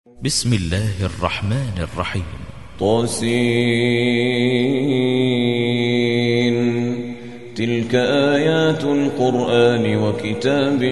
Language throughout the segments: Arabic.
بسم الله الرحمن الرحيم. طاسين. تلك آيات القرآن وكتاب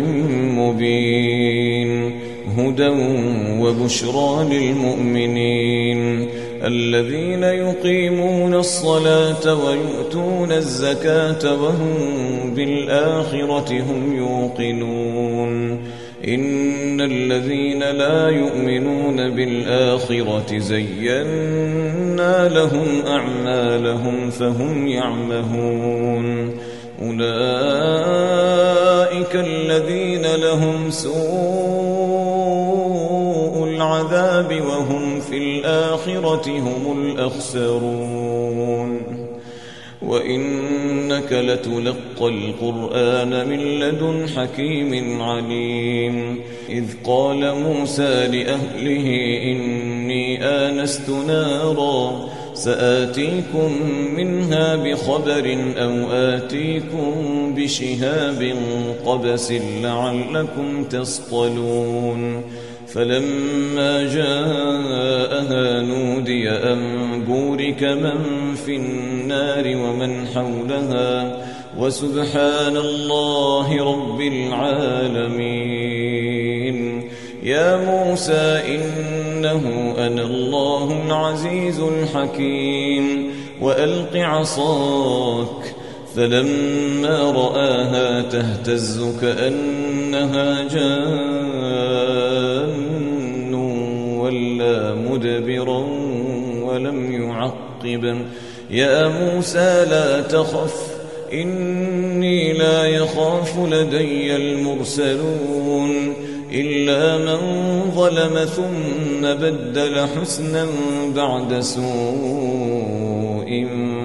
مبين هدى وبشرى للمؤمنين الذين يقيمون الصلاة ويؤتون الزكاة وهم بالآخرة هم يوقنون إن الذين لا يؤمنون بالآخرة زينا لهم أعمالهم فهم يعمهون أولئك الذين لهم سوء العذاب وهم في الآخرة هم الأخسرون وإنك لتلقى القرآن من لدن حكيم عليم إذ قال موسى لأهله إني آنست نارا سآتيكم منها بخبر أو آتيكم بشهاب قبس لعلكم تصطلون فلما جاءها نودي أن بورك من في النار ومن حولها وسبحان الله رب العالمين يا موسى إنه أنا الله العزيز الحكيم وألق عصاك فلما رآها تهتز كأنها جان ولا مدبرا ولم يعقب يا موسى لا تخف إني لا يخاف لدي المرسلون إلا من ظلم ثم بدل حسنا بعد سوء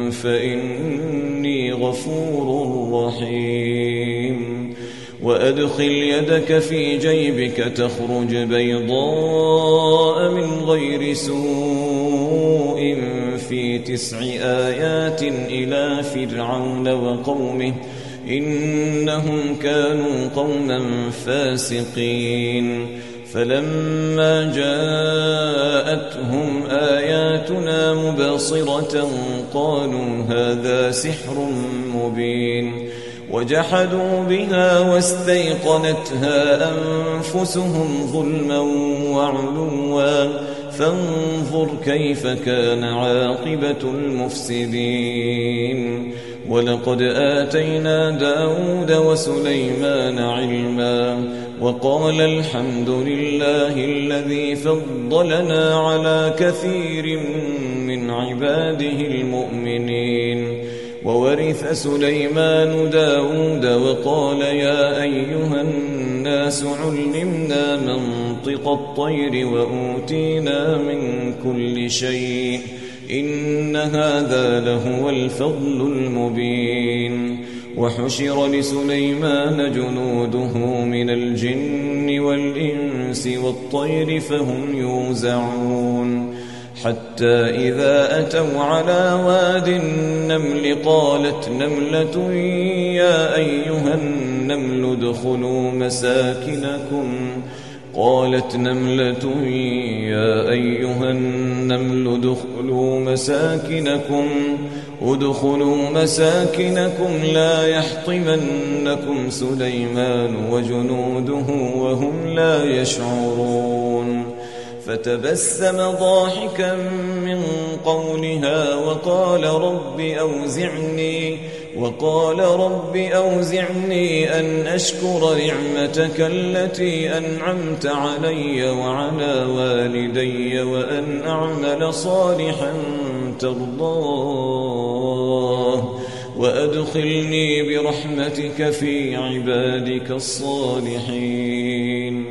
فإني غفور رحيم وأدخل يدك في جيبك تخرج بيضاء من غير سوء في 9 آيات إلى فرعون وقومه إنهم كانوا قوما فاسقين فلما جاءتهم آياتنا مبصرة قالوا هذا سحر مبين وجحدوا بها واستيقنتها أنفسهم ظلما وعلوا فانظر كيف كان عاقبة المفسدين ولقد آتينا داود وسليمان علما وقال الحمد لله الذي فضلنا على كثير من عباده المؤمنين وورث سليمان داود وقال يا أيها الناس علمنا منطق الطير وأوتينا من كل شيء إن هذا لهو الفضل المبين وحشر لسليمان جنوده من الجن والإنس والطير فهم يوزعون حتى إذا أتوا على واد النمل قالت نملة يا أيها النمل ادخلوا ادخلوا مساكنكم لا يحطمنكم سليمان وجنوده وهم لا يشعرون فتبسم ضاحكا من قولها وقال رب أوزعني أن أشكر نعمتك التي أنعمت علي وعلى والدي وأن أعمل صالحا ترضاه وأدخلني برحمتك في عبادك الصالحين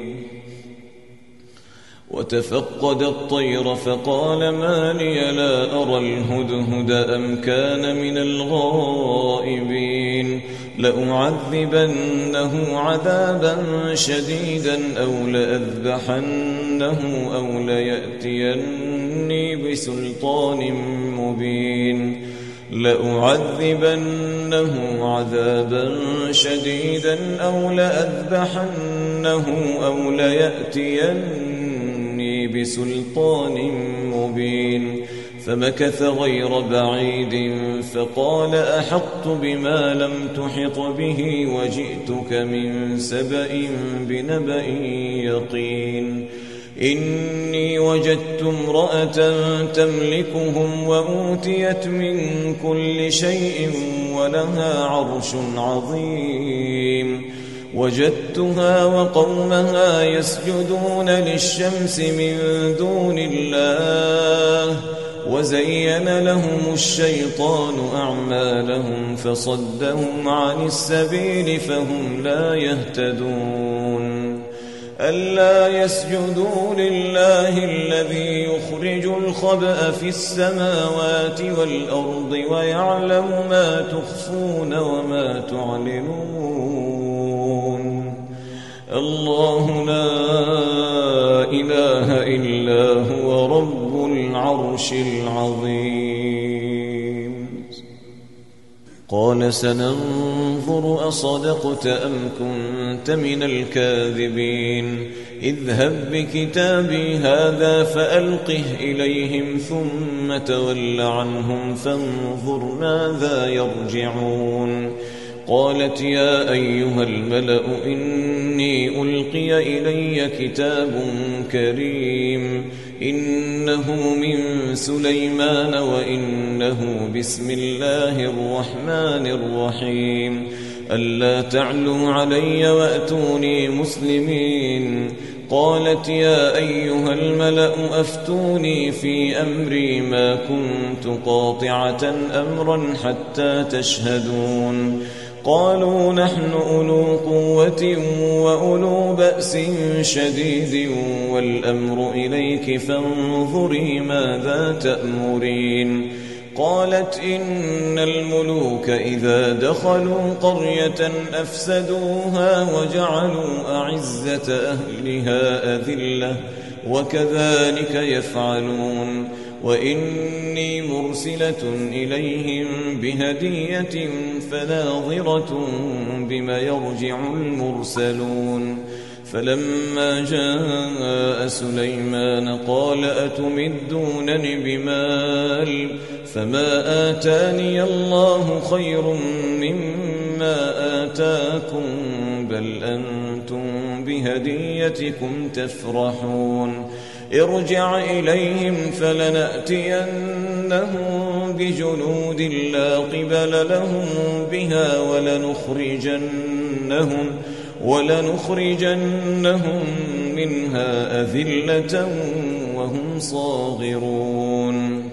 وتفقد الطير فقال ما لي لا أرى الهدهد أم كان من الغائبين لأعذبنه عذابا شديدا أو لأذبحنه أو ليأتيني بسلطان مبين لأعذبنه عذابا شديدا أو لأذبحنه أو ليأتيني بسلطان مبين فمكث غير بعيد فقال أحطت بما لم تحط به وجئتك من سبأ بنبأ يقين إني وجدت امرأة تملكهم وأوتيت من كل شيء ولها عرش عظيم وجدتها وقومها يسجدون للشمس من دون الله وزين لهم الشيطان أعمالهم فصدهم عن السبيل فهم لا يهتدون ألا يسجدوا لله الذي يخرج الخبأ في السماوات والأرض ويعلم ما تخفون وما تعلنون الله لا إله إلا هو رب العرش العظيم قال سننظر أصدقت أم كنت من الكاذبين اذهب بكتابي هذا فألقه إليهم ثم تول عنهم فانظر ماذا يرجعون قالت يا أيها الملأ إني ألقي إلي كتاب كريم إنه من سليمان وإنه بسم الله الرحمن الرحيم ألا تعلوا علي وأتوني مسلمين قالت يا أيها الملأ أفتوني في أمري ما كنت قاطعة أمرا حتى تشهدون قالوا نحن أولو قوة وأولو بأس شديد والأمر إليك فانظري ماذا تأمرين قالت إن الملوك إذا دخلوا قرية أفسدوها وجعلوا أعزة أهلها أذلة وكذلك يفعلون وإني مرسلة إليهم بهدية فناظرة بما يرجع المرسلون فلما جاء سليمان قال أتمدونني بمال فما آتاني الله خير مما آتاكم بل أنتم بهديتكم تفرحون ارجع إليهم فلنأتينهم بجنود لا قبل لهم بها ولنخرجنهم منها أذلة وهم صاغرون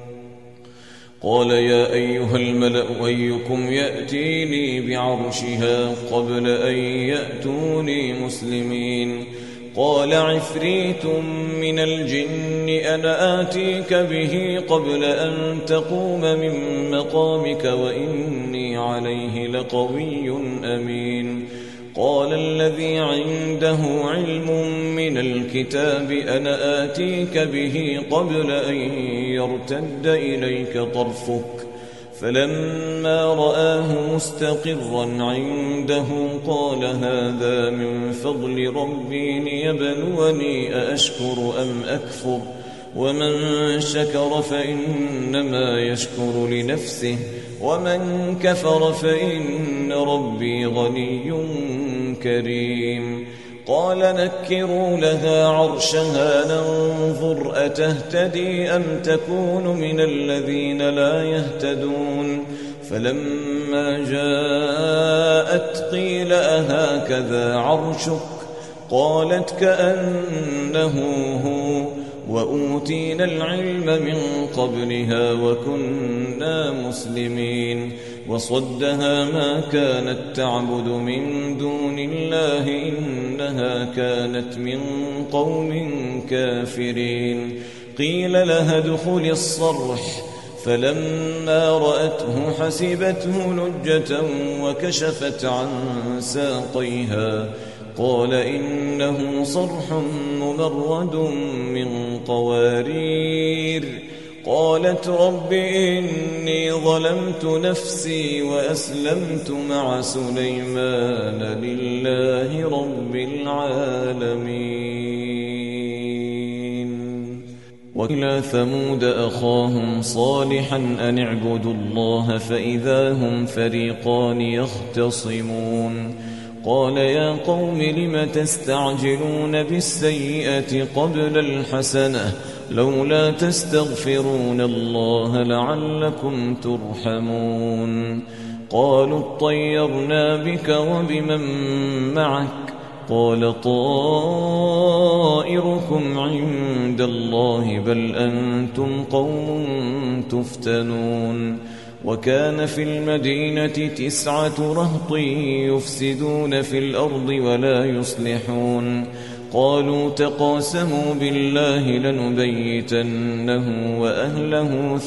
قال يا أيها الملأ أيكم يأتيني بعرشها قبل أن يأتوني مسلمين قال عفريت من الجن أنا آتيك به قبل أن تقوم من مقامك وإني عليه لقوي أمين قال الذي عنده علم من الكتاب أنا آتيك به قبل أن يرتد إليك طرفك فلما رآه مستقرا عنده قال هذا من فضل ربي ليبلوني أأشكر أم أكفر ومن شكر فإنما يشكر لنفسه ومن كفر فإن ربي غني كريم قال نكروا لها عرشها ننظر أتهتدي أم تكون من الذين لا يهتدون فلما جاءت قيل أهكذا عرشك قالت كأنه هو وأوتينا العلم من قبلها وكنا مسلمين وصدها ما كانت تعبد من دون الله إنها كانت من قوم كافرين قيل لها ادخل الصرح فلما رأته حسبته لجة وكشفت عن ساقيها قال إنه صرح ممرد من قوارير قالت رب إني ظلمت نفسي وأسلمت مع سليمان لله رب العالمين وإلى ثمود أخاهم صالحا أن اعبدوا الله فإذا هم فريقان يختصمون قال يا قوم لم تستعجلون بالسيئة قبل الحسنة لولا تستغفرون الله لعلكم ترحمون قالوا اطيرنا بك وبمن معك قال طائركم عند الله بل أنتم قوم تفتنون وكان في المدينة 9 رهط يفسدون في الأرض ولا يصلحون قالوا تقاسموا بالله لنبيتنه وأهله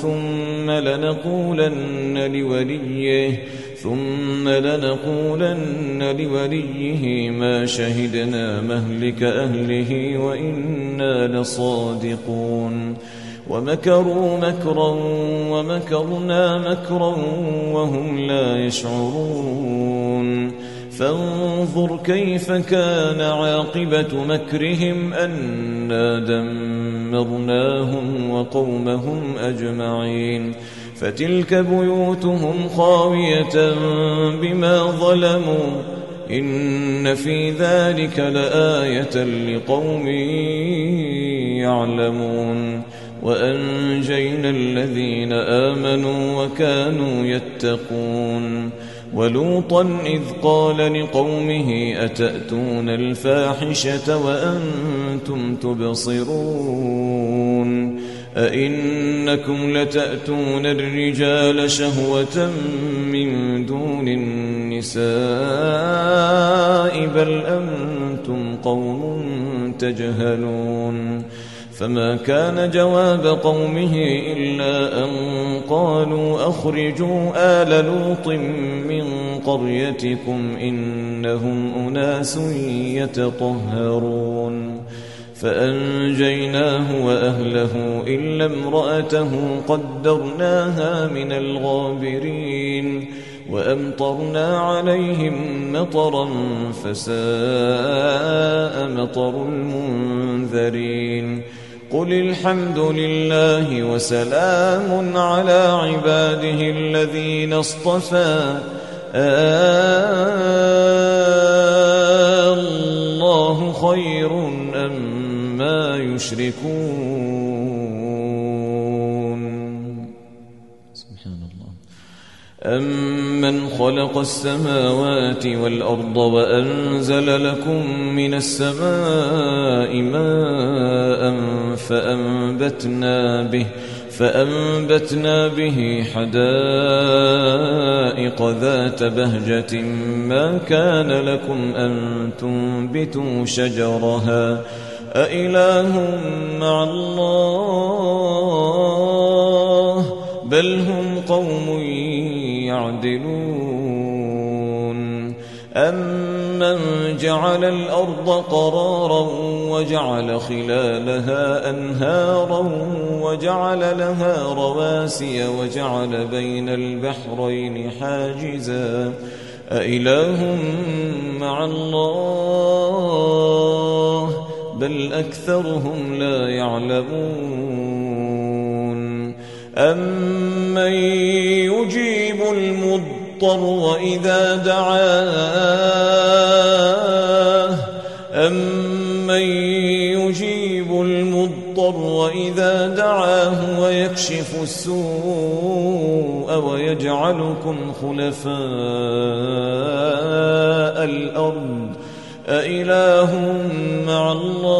ثم لنقولن لوليه ما شهدنا مهلك أهله وإنا لصادقون ومكروا مكرا ومكرنا مكرا وهم لا يشعرون فانظر كيف كان عاقبة مكرهم أنا دمرناهم وقومهم أجمعين فتلك بيوتهم خاوية بما ظلموا إن في ذلك لآية لقوم يعلمون وأنجينا الذين آمنوا وكانوا يتقون ولوطا إذ قال لقومه أتأتون الفاحشة وأنتم تبصرون أئنكم لتأتون الرجال شهوة من دون النساء بل أنتم قوم تجهلون فما كان جواب قومه إلا أن قالوا أخرجوا آل لوط من قريتكم إنهم أناس يتطهرون فأنجيناه وأهله إلا امرأته قدرناها من الغابرين وأمطرنا عليهم مطرا فساء مطر المنذرين قل الحمد لله وسلام على عباده الذين اصطفى الله خير أما يشركون سبحان الله أمن خلق السماوات والأرض وأنزل لكم من السماء ماء فأنبتنا به حدائق ذات بهجة ما كان لكم أن تنبتوا شجرها أإله مع الله بل هم قوم يعدلون أمن جعل الأرض قرارا وجعل خلالها أنهارا وجعل لها رواسي وجعل بين البحرين حاجزا أإله مع الله بل أكثرهم لا يعلمون أمن يجيب المضطر وإذا دعاه ويكشف السوء ويجعلكم خلفاء الأرض أإله مع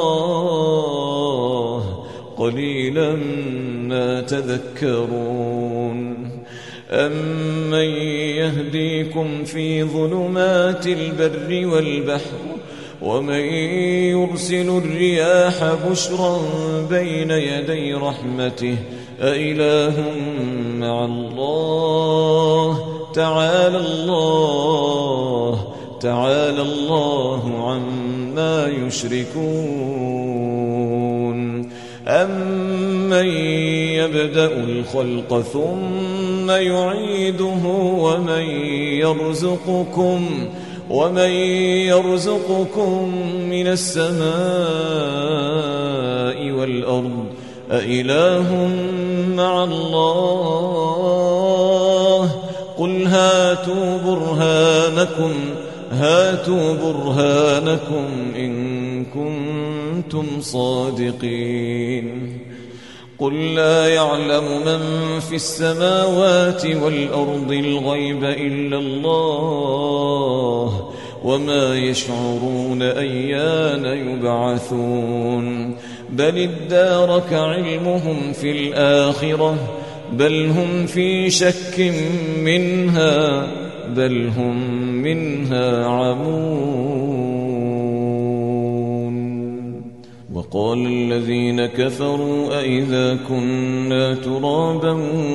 الله قليلا ما تذكرون أمن يهديكم في ظلمات البر والبحر ومن يرسل الرياح بشرا بين يدي رحمته أإله مع الله تعالى الله عما يشركون أمن يبدأ الخلق ثم يعيده ومن يرزقكم من السماء والأرض أإله مع الله قل هاتوا برهانكم إن كنتم صادقين قل لا يعلم من في السماوات والأرض الغيب إلا الله وما يشعرون أيان يبعثون بل ادارك علمهم في الآخرة بل هم في شك منها بل هم منها عمون وقال الذين كفروا أئذا كنا ترابا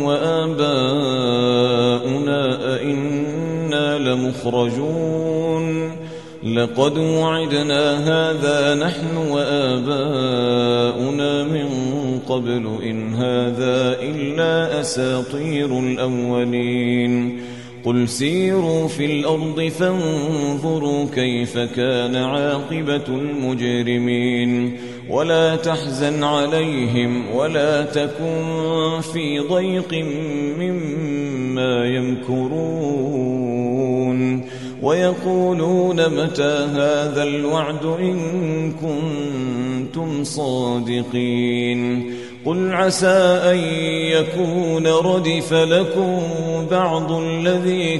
وآباؤنا أئنا لمخرجون لقد وعدنا هذا نحن وآباؤنا من قبل إن هذا إلا أساطير الأولين قل سيروا في الأرض فانظروا كيف كان عاقبة المجرمين ولا تحزن عليهم ولا تكن في ضيق مما يمكرون ويقولون متى هذا الوعد إن كنتم صادقين قل عسى أن يكون ردف لكم بعض الذي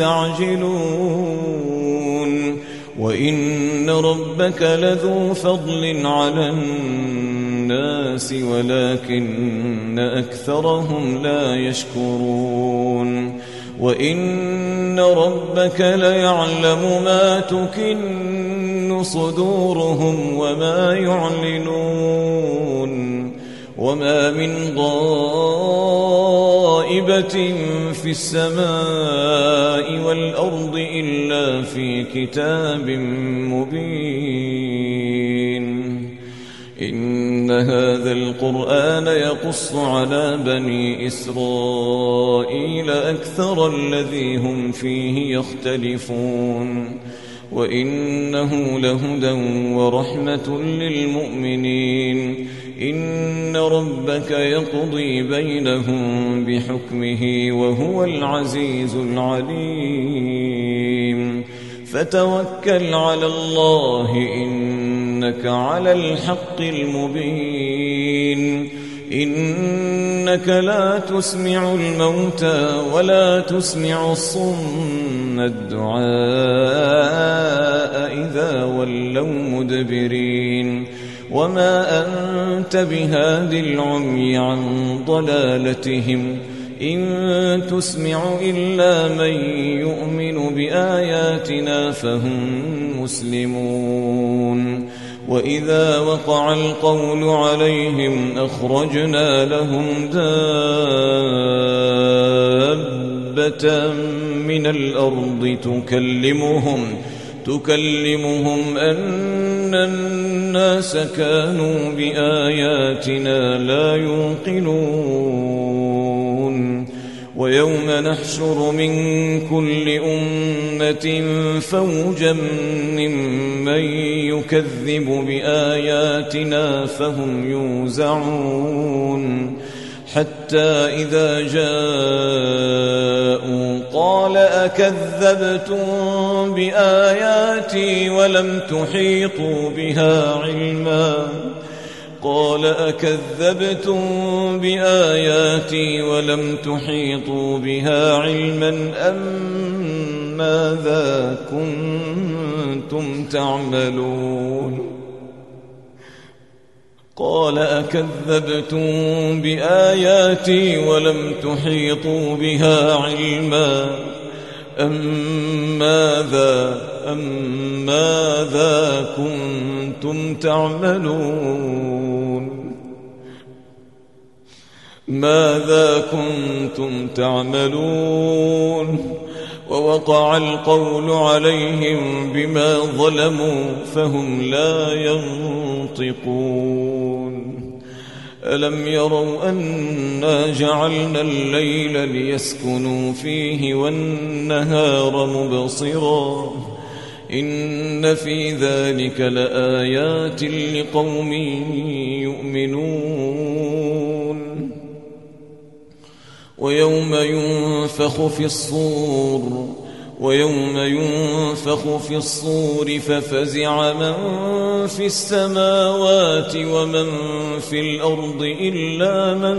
تستعجلون وإن ربك لذو فضل على الناس ولكن أكثرهم لا يشكرون وإن ربك ليعلم ما تكن صدورهم وما يعلنون وما من غائبة في السماء والأرض إلا في كتاب مبين إن هذا القرآن يقص على بني إسرائيل أكثر الذي هم فيه يختلفون وإنه لهدى ورحمة للمؤمنين إن ربك يقضي بينهم بحكمه وهو العزيز العليم فتوكل على الله إنك على الحق المبين إنك لا تسمع الموتى ولا تسمع الصم الدعاء إذا ولوا مدبرين وما أنت بهاد العمي عن ضلالتهم إن تسمع إلا من يؤمن بآياتنا فهم مسلمون وإذا وقع القول عليهم أخرجنا لهم دابة من الأرض تكلمهم أن الناس كانوا بآياتنا لا يوقنون ويوم نحشر من كل أمة فوجا ممن يكذب بآياتنا فهم يوزعون حتى إذا جاءوا قال أكذبتم بآياتي ولم تحيطوا بها علما قال أكذبتم بآياتي ولم تحيطوا بها علما أم ماذا كنتم تعملون قال أكذبتم بآياتي ولم تحيطوا بها علما أم ماذا كنتم تعملون ماذا كنتم تعملون ووقع القول عليهم بما ظلموا فهم لا ينطقون ألم يروا أنا جعلنا الليل ليسكنوا فيه والنهار مبصرا إن في ذلك لآيات لقوم يؤمنون ويوم ينفخ في الصور ففزع من في السماوات ومن في الأرض إلا من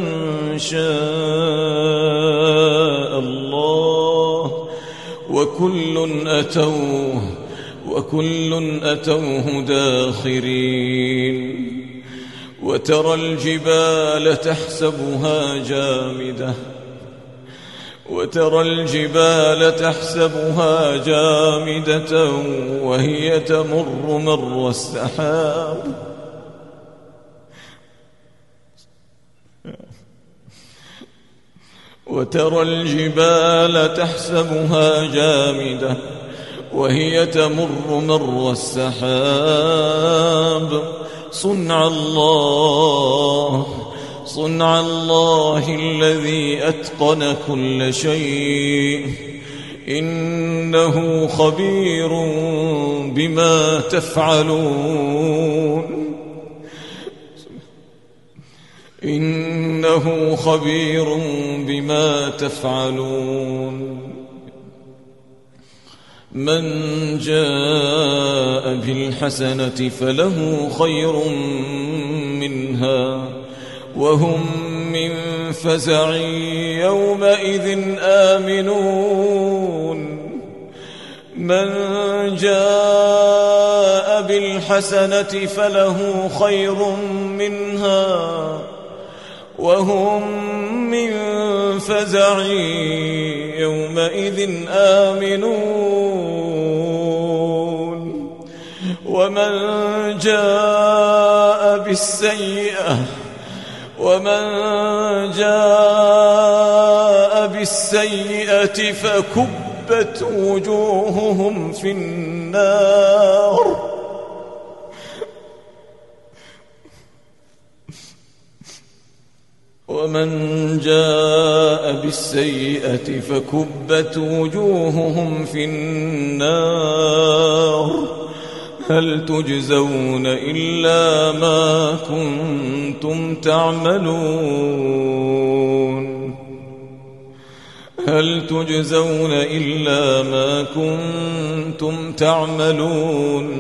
شاء الله وكل أتوه داخرين وترى الجبال تحسبها جامدة وهي تمر مر السحاب صنع الله الذي أتقن كل شيء إنه خبير بما تفعلون من جاء بالحسنة فله خير منها وهم من فزع يومئذ آمنون من جاء بالحسنة فله خير منها وهم من فزع يومئذ آمنون ومن جاء بالسيئة فكبت وجوههم في النار هل تجزون إلا ما كنتم تعملون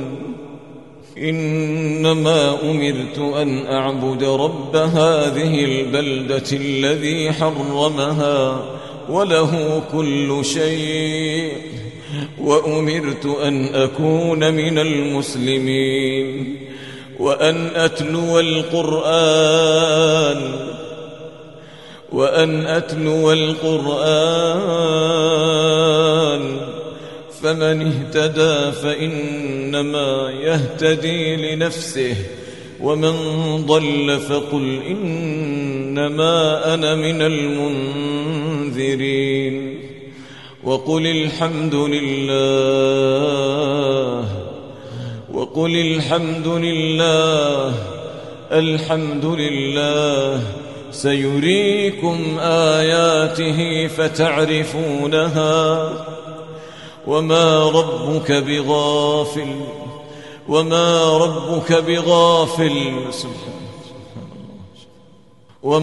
إنما أمرت أن أعبد رب هذه البلدة الذي حرمها وله كل شيء وأمرت أن أكون من المسلمين وأن أتلو القرآن فمن اهتدى فإنما يهتدي لنفسه ومن ضل فقل إنما أنا من المنذرين وقل الحمد لله سيريكم آياته فتعرفونها وما ربك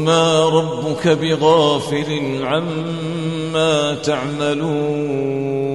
بغافل عما تعملون